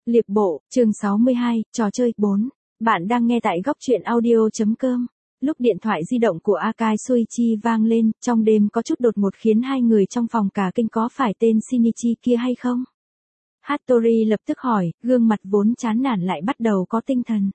Liệp bộ, chương 62, trò chơi 4. Bạn đang nghe tại góc truyện audio.com. Lúc điện thoại di động của Akai Soichi vang lên, trong đêm có chút đột ngột khiến hai người trong phòng cả kinh có phải tên Shinichi kia hay không? Hattori lập tức hỏi, gương mặt vốn chán nản lại bắt đầu có tinh thần.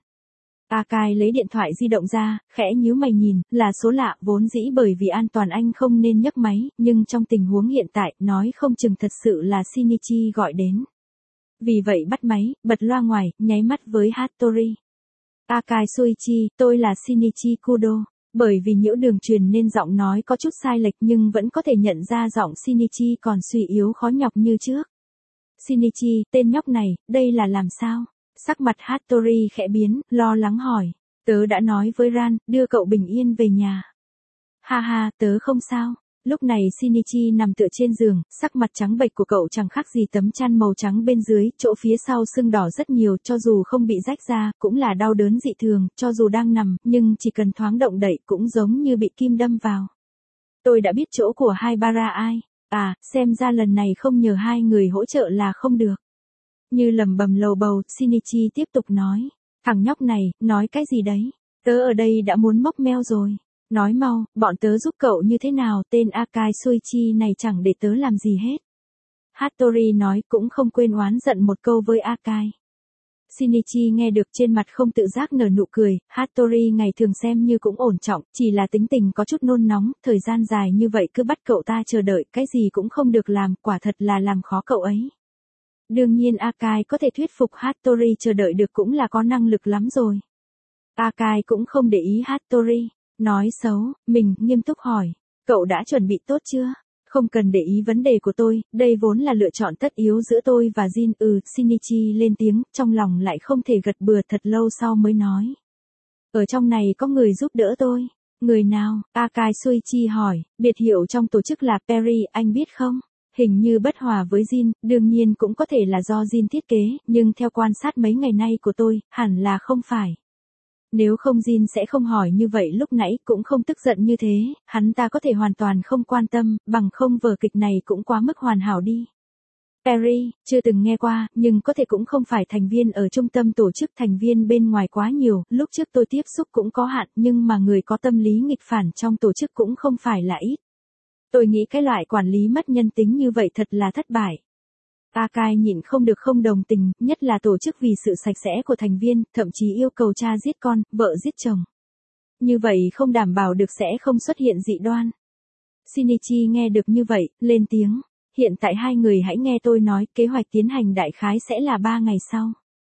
Akai lấy điện thoại di động ra, khẽ nhíu mày nhìn, là số lạ, vốn dĩ bởi vì an toàn anh không nên nhấc máy, nhưng trong tình huống hiện tại, nói không chừng thật sự là Shinichi gọi đến. Vì vậy bắt máy, bật loa ngoài, nháy mắt với Hattori. Akai Soichi, tôi là Shinichi Kudo. Bởi vì nhiễu đường truyền nên giọng nói có chút sai lệch nhưng vẫn có thể nhận ra giọng Shinichi còn suy yếu khó nhọc như trước. Shinichi, tên nhóc này, đây là làm sao? Sắc mặt Hattori khẽ biến, lo lắng hỏi. Tớ đã nói với Ran, đưa cậu bình yên về nhà. Ha ha, tớ không sao. Lúc này Shinichi nằm tựa trên giường, sắc mặt trắng bệch của cậu chẳng khác gì tấm chăn màu trắng bên dưới, chỗ phía sau sưng đỏ rất nhiều, cho dù không bị rách ra, cũng là đau đớn dị thường, cho dù đang nằm, nhưng chỉ cần thoáng động đậy cũng giống như bị kim đâm vào. Tôi đã biết chỗ của Haibara ai. À, xem ra lần này không nhờ hai người hỗ trợ là không được. Như lẩm bẩm lầu bầu, Shinichi tiếp tục nói. Thằng nhóc này, nói cái gì đấy? Tớ ở đây đã muốn móc meo rồi. Nói mau, bọn tớ giúp cậu như thế nào, tên Akai Soichi này chẳng để tớ làm gì hết. Hattori nói cũng không quên oán giận một câu với Akai. Shinichi nghe được trên mặt không tự giác nở nụ cười, Hattori ngày thường xem như cũng ổn trọng, chỉ là tính tình có chút nôn nóng, thời gian dài như vậy cứ bắt cậu ta chờ đợi, cái gì cũng không được làm, quả thật là làm khó cậu ấy. Đương nhiên Akai có thể thuyết phục Hattori chờ đợi được cũng là có năng lực lắm rồi. Akai cũng không để ý Hattori. Nói xấu, mình nghiêm túc hỏi, cậu đã chuẩn bị tốt chưa? Không cần để ý vấn đề của tôi, đây vốn là lựa chọn tất yếu giữa tôi và Jin. Shinichi lên tiếng, trong lòng lại không thể gật bừa, thật lâu sau mới nói. Ở trong này có người giúp đỡ tôi. Người nào? Akai Soichi hỏi, biệt hiệu trong tổ chức là Perry, anh biết không? Hình như bất hòa với Jin, đương nhiên cũng có thể là do Jin thiết kế, nhưng theo quan sát mấy ngày nay của tôi, hẳn là không phải. Nếu không Jin sẽ không hỏi như vậy lúc nãy, cũng không tức giận như thế, hắn ta có thể hoàn toàn không quan tâm, bằng không vở kịch này cũng quá mức hoàn hảo đi. Perry, chưa từng nghe qua, nhưng có thể cũng không phải thành viên ở trung tâm tổ chức, thành viên bên ngoài quá nhiều, lúc trước tôi tiếp xúc cũng có hạn, nhưng mà người có tâm lý nghịch phản trong tổ chức cũng không phải là ít. Tôi nghĩ cái loại quản lý mất nhân tính như vậy thật là thất bại. Akai nhịn không được không đồng tình, nhất là tổ chức vì sự sạch sẽ của thành viên, thậm chí yêu cầu cha giết con, vợ giết chồng. Như vậy không đảm bảo được sẽ không xuất hiện dị đoan. Shinichi nghe được như vậy, lên tiếng. Hiện tại hai người hãy nghe tôi nói, kế hoạch tiến hành đại khái sẽ là 3 ngày sau.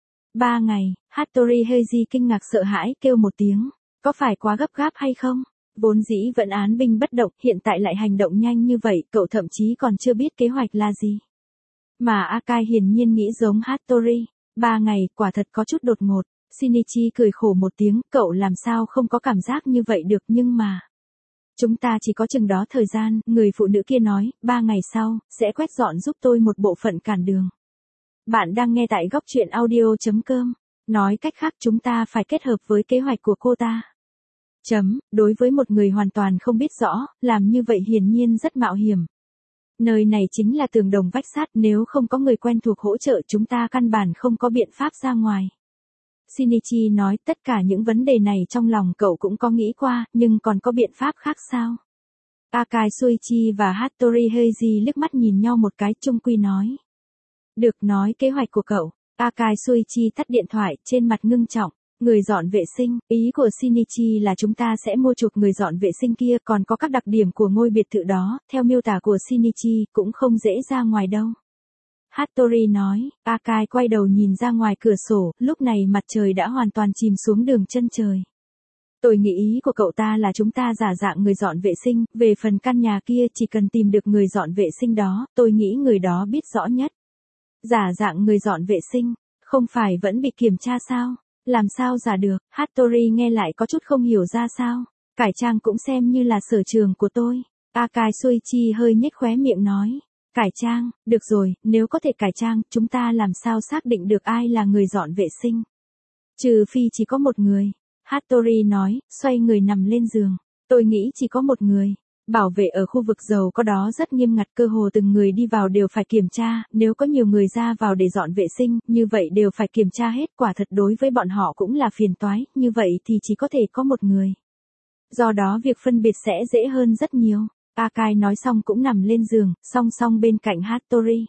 3 ngày, Hattori Heiji kinh ngạc sợ hãi, kêu một tiếng. Có phải quá gấp gáp hay không? Vốn dĩ vẫn án binh bất động, hiện tại lại hành động nhanh như vậy, cậu thậm chí còn chưa biết kế hoạch là gì. Mà Akai hiển nhiên nghĩ giống Hattori. 3 ngày, quả thật có chút đột ngột. Shinichi cười khổ một tiếng, cậu làm sao không có cảm giác như vậy được, nhưng mà. Chúng ta chỉ có chừng đó thời gian, người phụ nữ kia nói, 3 ngày sau, sẽ quét dọn giúp tôi một bộ phận cản đường. Bạn đang nghe tại góc truyện audio.com. Nói cách khác chúng ta phải kết hợp với kế hoạch của cô ta. Đối với một người hoàn toàn không biết rõ, làm như vậy hiển nhiên rất mạo hiểm. Nơi này chính là tường đồng vách sắt, nếu không có người quen thuộc hỗ trợ chúng ta căn bản không có biện pháp ra ngoài. Shinichi nói tất cả những vấn đề này trong lòng cậu cũng có nghĩ qua, nhưng còn có biện pháp khác sao? Akai Soichi và Hattori Heiji liếc mắt nhìn nhau một cái, chung quy nói. Được, nói kế hoạch của cậu. Akai Soichi tắt điện thoại, trên mặt ngưng trọng. Người dọn vệ sinh, ý của Shinichi là chúng ta sẽ mua chuộc người dọn vệ sinh kia, còn có các đặc điểm của ngôi biệt thự đó, theo miêu tả của Shinichi, cũng không dễ ra ngoài đâu. Hattori nói, Akai quay đầu nhìn ra ngoài cửa sổ, lúc này mặt trời đã hoàn toàn chìm xuống đường chân trời. Tôi nghĩ ý của cậu ta là chúng ta giả dạng người dọn vệ sinh, về phần căn nhà kia chỉ cần tìm được người dọn vệ sinh đó, tôi nghĩ người đó biết rõ nhất. Giả dạng người dọn vệ sinh, không phải vẫn bị kiểm tra sao? Làm sao giả được? Hattori nghe lại có chút không hiểu ra sao. Cải trang cũng xem như là sở trường của tôi. Akai Soichi hơi nhếch khóe miệng nói. Cải trang, được rồi, nếu có thể cải trang, chúng ta làm sao xác định được ai là người dọn vệ sinh? Trừ phi chỉ có một người. Hattori nói, xoay người nằm lên giường. Tôi nghĩ chỉ có một người. Bảo vệ ở khu vực giàu có đó rất nghiêm ngặt, cơ hồ từng người đi vào đều phải kiểm tra, nếu có nhiều người ra vào để dọn vệ sinh, như vậy đều phải kiểm tra hết, quả thật đối với bọn họ cũng là phiền toái, như vậy thì chỉ có thể có một người. Do đó việc phân biệt sẽ dễ hơn rất nhiều. Akai nói xong cũng nằm lên giường, song song bên cạnh Hattori.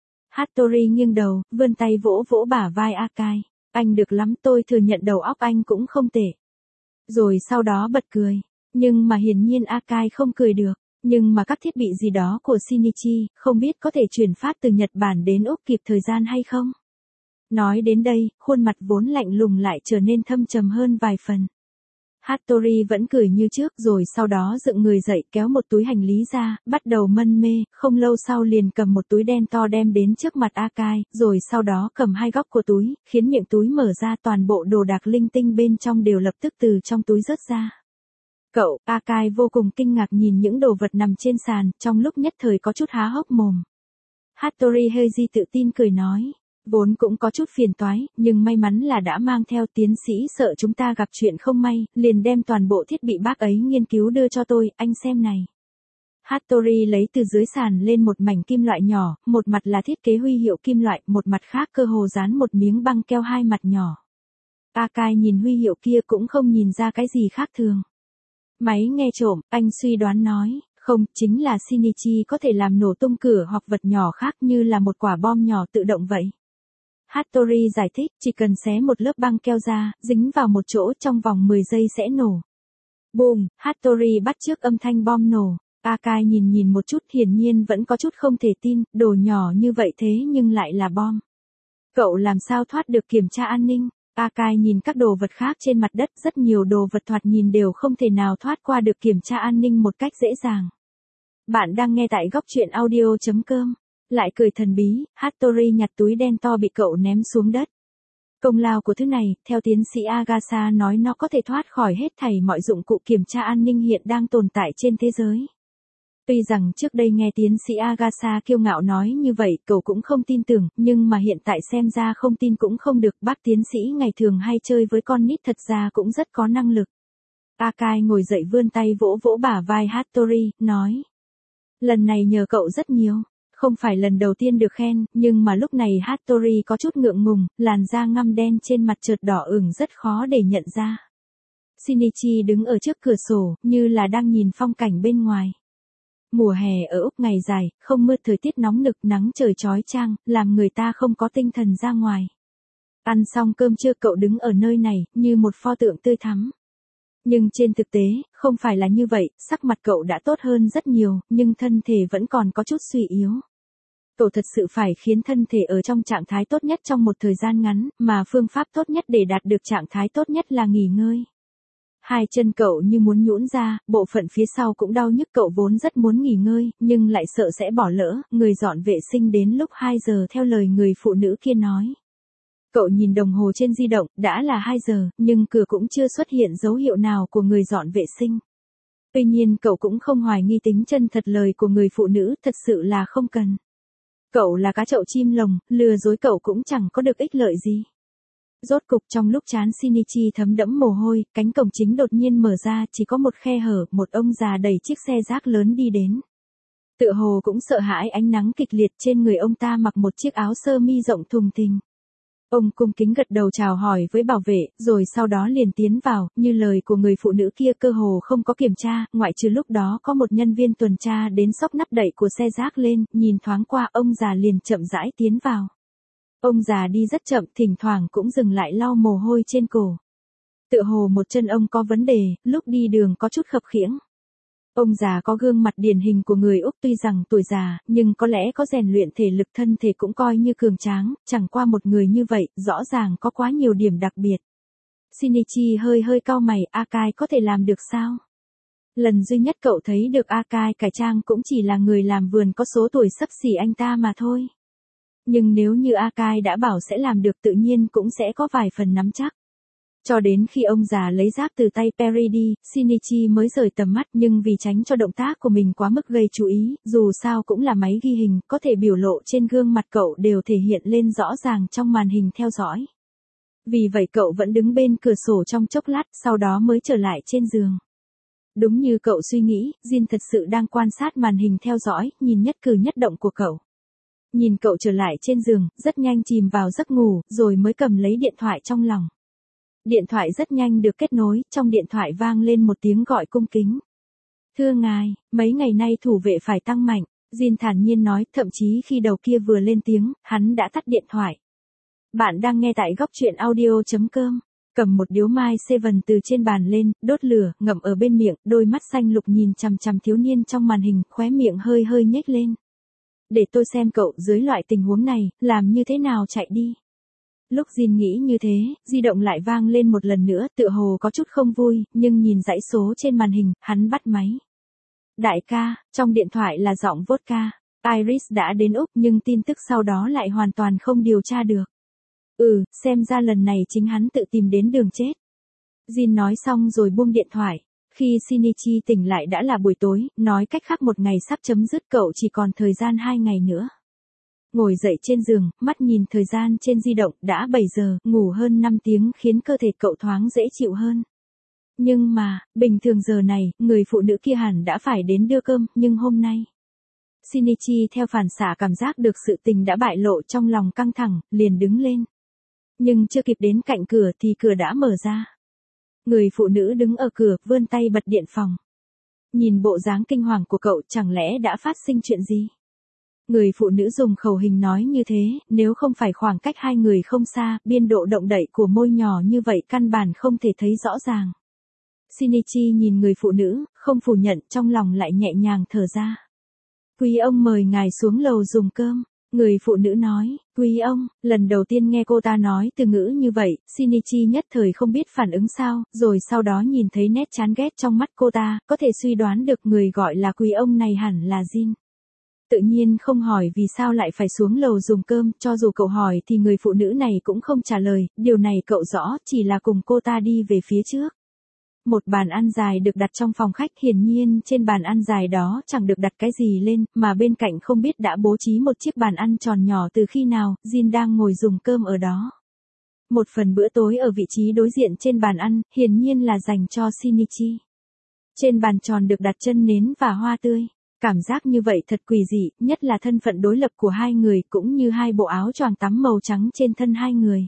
Hattori nghiêng đầu, vươn tay vỗ vỗ bả vai Akai. Anh được lắm, tôi thừa nhận đầu óc anh cũng không tệ. Rồi sau đó bật cười. Nhưng mà hiển nhiên Akai không cười được. Nhưng mà các thiết bị gì đó của Shinichi, không biết có thể chuyển phát từ Nhật Bản đến Úc kịp thời gian hay không? Nói đến đây, khuôn mặt vốn lạnh lùng lại trở nên thâm trầm hơn vài phần. Hattori vẫn cười như trước rồi sau đó dựng người dậy kéo một túi hành lý ra, bắt đầu mân mê, không lâu sau liền cầm một túi đen to đem đến trước mặt Akai, rồi sau đó cầm hai góc của túi, khiến miệng túi mở ra toàn bộ đồ đạc linh tinh bên trong đều lập tức từ trong túi rớt ra. Cậu, Akai vô cùng kinh ngạc nhìn những đồ vật nằm trên sàn, trong lúc nhất thời có chút há hốc mồm. Hattori Heiji tự tin cười nói. Vốn cũng có chút phiền toái, nhưng may mắn là đã mang theo, tiến sĩ sợ chúng ta gặp chuyện không may, liền đem toàn bộ thiết bị bác ấy nghiên cứu đưa cho tôi, anh xem này. Hattori lấy từ dưới sàn lên một mảnh kim loại nhỏ, một mặt là thiết kế huy hiệu kim loại, một mặt khác cơ hồ dán một miếng băng keo hai mặt nhỏ. Akai nhìn huy hiệu kia cũng không nhìn ra cái gì khác thường. Máy nghe trộm, anh suy đoán nói. Không, chính là Shinichi có thể làm nổ tung cửa hoặc vật nhỏ khác như là một quả bom nhỏ tự động vậy. Hattori giải thích, chỉ cần xé một lớp băng keo ra, dính vào một chỗ trong vòng 10 giây sẽ nổ. Boom, Hattori bắt chước âm thanh bom nổ. Akai nhìn một chút, hiển nhiên vẫn có chút không thể tin, đồ nhỏ như vậy thế nhưng lại là bom. Cậu làm sao thoát được kiểm tra an ninh? Akai nhìn các đồ vật khác trên mặt đất, rất nhiều đồ vật thoạt nhìn đều không thể nào thoát qua được kiểm tra an ninh một cách dễ dàng. Bạn đang nghe tại góc truyện audio.com. Lại cười thần bí, Hattori nhặt túi đen to bị cậu ném xuống đất. Công lao của thứ này, theo tiến sĩ Agasa nói nó có thể thoát khỏi hết thảy mọi dụng cụ kiểm tra an ninh hiện đang tồn tại trên thế giới. Tuy rằng trước đây nghe tiến sĩ Agasa kiêu ngạo nói như vậy, cậu cũng không tin tưởng, nhưng mà hiện tại xem ra không tin cũng không được, bác tiến sĩ ngày thường hay chơi với con nít thật ra cũng rất có năng lực. Akai ngồi dậy vươn tay vỗ vỗ bả vai Hattori, nói. Lần này nhờ cậu rất nhiều. Không phải lần đầu tiên được khen, nhưng mà lúc này Hattori có chút ngượng ngùng, làn da ngăm đen trên mặt chợt đỏ ửng rất khó để nhận ra. Shinichi đứng ở trước cửa sổ, như là đang nhìn phong cảnh bên ngoài. Mùa hè ở Úc ngày dài, không mưa, thời tiết nóng nực, nắng trời chói chang, làm người ta không có tinh thần ra ngoài. Ăn xong cơm trưa cậu đứng ở nơi này, như một pho tượng tươi thắm. Nhưng trên thực tế, không phải là như vậy, sắc mặt cậu đã tốt hơn rất nhiều, nhưng thân thể vẫn còn có chút suy yếu. Cậu thật sự phải khiến thân thể ở trong trạng thái tốt nhất trong một thời gian ngắn, mà phương pháp tốt nhất để đạt được trạng thái tốt nhất là nghỉ ngơi. Hai chân cậu như muốn nhũn ra, bộ phận phía sau cũng đau nhức, cậu vốn rất muốn nghỉ ngơi, nhưng lại sợ sẽ bỏ lỡ, người dọn vệ sinh đến lúc 2 giờ theo lời người phụ nữ kia nói. Cậu nhìn đồng hồ trên di động, đã là 2 giờ, nhưng cửa cũng chưa xuất hiện dấu hiệu nào của người dọn vệ sinh. Tuy nhiên cậu cũng không hoài nghi tính chân thật lời của người phụ nữ, thật sự là không cần. Cậu là cá chậu chim lồng, lừa dối cậu cũng chẳng có được ích lợi gì. Rốt cục trong lúc trán Shinichi thấm đẫm mồ hôi, cánh cổng chính đột nhiên mở ra, chỉ có một khe hở, một ông già đẩy chiếc xe rác lớn đi đến. Tựa hồ cũng sợ hãi ánh nắng kịch liệt, trên người ông ta mặc một chiếc áo sơ mi rộng thùng thình. Ông cung kính gật đầu chào hỏi với bảo vệ, rồi sau đó liền tiến vào, như lời của người phụ nữ kia cơ hồ không có kiểm tra, ngoại trừ lúc đó có một nhân viên tuần tra đến xốc nắp đậy của xe rác lên, nhìn thoáng qua ông già liền chậm rãi tiến vào. Ông già đi rất chậm, thỉnh thoảng cũng dừng lại lau mồ hôi trên cổ. Tựa hồ một chân ông có vấn đề, lúc đi đường có chút khập khiễng. Ông già có gương mặt điển hình của người Úc, tuy rằng tuổi già, nhưng có lẽ có rèn luyện thể lực, thân thể cũng coi như cường tráng, chẳng qua một người như vậy, rõ ràng có quá nhiều điểm đặc biệt. Shinichi hơi cau mày, Akai có thể làm được sao? Lần duy nhất cậu thấy được Akai cải trang cũng chỉ là người làm vườn có số tuổi xấp xỉ anh ta mà thôi. Nhưng nếu như Akai đã bảo sẽ làm được tự nhiên cũng sẽ có vài phần nắm chắc. Cho đến khi ông già lấy rác từ tay Perry đi, Shinichi mới rời tầm mắt, nhưng vì tránh cho động tác của mình quá mức gây chú ý, dù sao cũng là máy ghi hình, có thể biểu lộ trên gương mặt cậu đều thể hiện lên rõ ràng trong màn hình theo dõi. Vì vậy cậu vẫn đứng bên cửa sổ trong chốc lát, sau đó mới trở lại trên giường. Đúng như cậu suy nghĩ, Jin thật sự đang quan sát màn hình theo dõi, nhìn nhất cử nhất động của cậu. Nhìn cậu trở lại trên giường, rất nhanh chìm vào giấc ngủ, rồi mới cầm lấy điện thoại trong lòng. Điện thoại rất nhanh được kết nối, trong điện thoại vang lên một tiếng gọi cung kính. Thưa ngài, mấy ngày nay thủ vệ phải tăng mạnh, Jin thản nhiên nói, thậm chí khi đầu kia vừa lên tiếng, hắn đã tắt điện thoại. Bạn đang nghe tại góc truyện audio.com. Cầm một điếu mai Seven từ trên bàn lên, đốt lửa, ngậm ở bên miệng, đôi mắt xanh lục nhìn chằm chằm thiếu niên trong màn hình, khóe miệng hơi hơi nhếch lên. Để tôi xem cậu dưới loại tình huống này, làm như thế nào chạy đi. Lúc Jin nghĩ như thế, di động lại vang lên một lần nữa, tựa hồ có chút không vui, nhưng nhìn dãy số trên màn hình, hắn bắt máy. Đại ca, trong điện thoại là giọng vodka. Iris đã đến Úc nhưng tin tức sau đó lại hoàn toàn không điều tra được. Xem ra lần này chính hắn tự tìm đến đường chết. Jin nói xong rồi buông điện thoại. Khi Shinichi tỉnh lại đã là buổi tối, nói cách khác một ngày sắp chấm dứt, cậu chỉ còn thời gian 2 ngày nữa. Ngồi dậy trên giường, mắt nhìn thời gian trên di động, đã 7 giờ, ngủ hơn 5 tiếng khiến cơ thể cậu thoáng dễ chịu hơn. Nhưng mà, bình thường giờ này, người phụ nữ kia hẳn đã phải đến đưa cơm, nhưng hôm nay. Shinichi theo phản xạ cảm giác được sự tình đã bại lộ, trong lòng căng thẳng, liền đứng lên. Nhưng chưa kịp đến cạnh cửa thì cửa đã mở ra. Người phụ nữ đứng ở cửa, vươn tay bật điện phòng. Nhìn bộ dáng kinh hoàng của cậu, chẳng lẽ đã phát sinh chuyện gì? Người phụ nữ dùng khẩu hình nói như thế, nếu không phải khoảng cách hai người không xa, biên độ động đậy của môi nhỏ như vậy căn bản không thể thấy rõ ràng. Shinichi nhìn người phụ nữ, không phủ nhận, trong lòng lại nhẹ nhàng thở ra. Quý ông mời ngài xuống lầu dùng cơm. Người phụ nữ nói, quý ông, lần đầu tiên nghe cô ta nói từ ngữ như vậy, Shinichi nhất thời không biết phản ứng sao, rồi sau đó nhìn thấy nét chán ghét trong mắt cô ta, có thể suy đoán được người gọi là quý ông này hẳn là Jin. Tự nhiên không hỏi vì sao lại phải xuống lầu dùng cơm, cho dù cậu hỏi thì người phụ nữ này cũng không trả lời, điều này cậu rõ, chỉ là cùng cô ta đi về phía trước. Một bàn ăn dài được đặt trong phòng khách, hiển nhiên trên bàn ăn dài đó chẳng được đặt cái gì lên, mà bên cạnh không biết đã bố trí một chiếc bàn ăn tròn nhỏ từ khi nào, Jin đang ngồi dùng cơm ở đó. Một phần bữa tối ở vị trí đối diện trên bàn ăn, hiển nhiên là dành cho Shinichi. Trên bàn tròn được đặt chân nến và hoa tươi. Cảm giác như vậy thật quỷ dị, nhất là thân phận đối lập của hai người, cũng như hai bộ áo choàng tắm màu trắng trên thân hai người.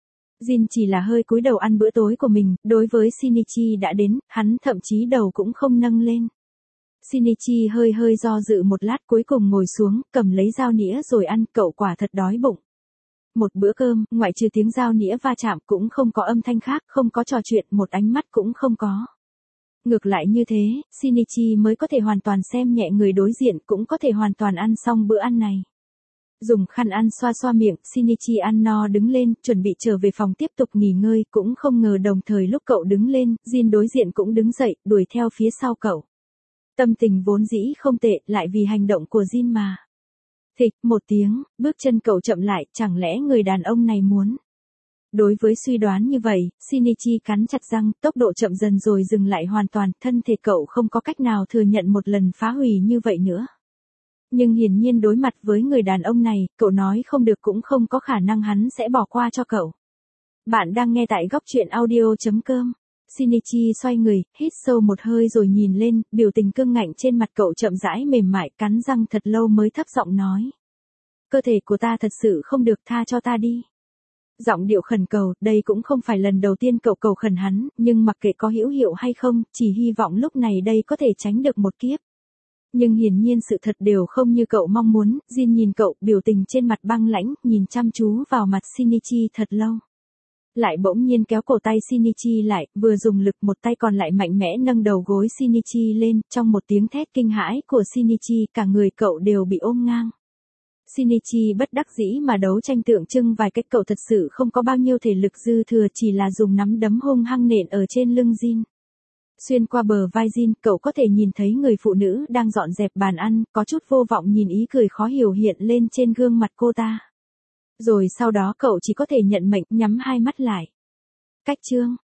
Jin chỉ là hơi cúi đầu ăn bữa tối của mình, đối với Shinichi đã đến, hắn thậm chí đầu cũng không nâng lên. Shinichi hơi hơi do dự một lát, cuối cùng ngồi xuống, cầm lấy dao nĩa rồi ăn, cậu quả thật đói bụng. Một bữa cơm, ngoại trừ tiếng dao nĩa va chạm cũng không có âm thanh khác, không có trò chuyện, một ánh mắt cũng không có. Ngược lại như thế, Shinichi mới có thể hoàn toàn xem nhẹ người đối diện, cũng có thể hoàn toàn ăn xong bữa ăn này. Dùng khăn ăn xoa xoa miệng, Shinichi ăn no đứng lên, chuẩn bị trở về phòng tiếp tục nghỉ ngơi, cũng không ngờ đồng thời lúc cậu đứng lên, Jin đối diện cũng đứng dậy, đuổi theo phía sau cậu. Tâm tình vốn dĩ không tệ, lại vì hành động của Jin mà. Thịch, một tiếng, bước chân cậu chậm lại, chẳng lẽ người đàn ông này muốn. Đối với suy đoán như vậy, Shinichi cắn chặt răng, tốc độ chậm dần rồi dừng lại hoàn toàn, thân thể cậu không có cách nào thừa nhận một lần phá hủy như vậy nữa. Nhưng hiển nhiên đối mặt với người đàn ông này, cậu nói không được cũng không có khả năng hắn sẽ bỏ qua cho cậu. Bạn đang nghe tại góc truyện audio.com. Shinichi xoay người, hít sâu một hơi rồi nhìn lên, biểu tình cương ngạnh trên mặt cậu chậm rãi mềm mại, cắn răng thật lâu mới thấp giọng nói. Cơ thể của ta thật sự không được, tha cho ta đi. Giọng điệu khẩn cầu, đây cũng không phải lần đầu tiên cậu cầu khẩn hắn, nhưng mặc kệ có hữu hiệu hay không, chỉ hy vọng lúc này đây có thể tránh được một kiếp. Nhưng hiển nhiên sự thật đều không như cậu mong muốn, Jin nhìn cậu, biểu tình trên mặt băng lãnh, nhìn chăm chú vào mặt Shinichi thật lâu. Lại bỗng nhiên kéo cổ tay Shinichi lại, vừa dùng lực một tay còn lại mạnh mẽ nâng đầu gối Shinichi lên, trong một tiếng thét kinh hãi của Shinichi, cả người cậu đều bị ôm ngang. Shinichi bất đắc dĩ mà đấu tranh tượng trưng vài cách, cậu thật sự không có bao nhiêu thể lực dư thừa, chỉ là dùng nắm đấm hung hăng nện ở trên lưng Jin. Xuyên qua bờ vai Jin, cậu có thể nhìn thấy người phụ nữ đang dọn dẹp bàn ăn, có chút vô vọng nhìn ý cười khó hiểu hiện lên trên gương mặt cô ta. Rồi sau đó cậu chỉ có thể nhận mệnh, nhắm hai mắt lại. Cách chương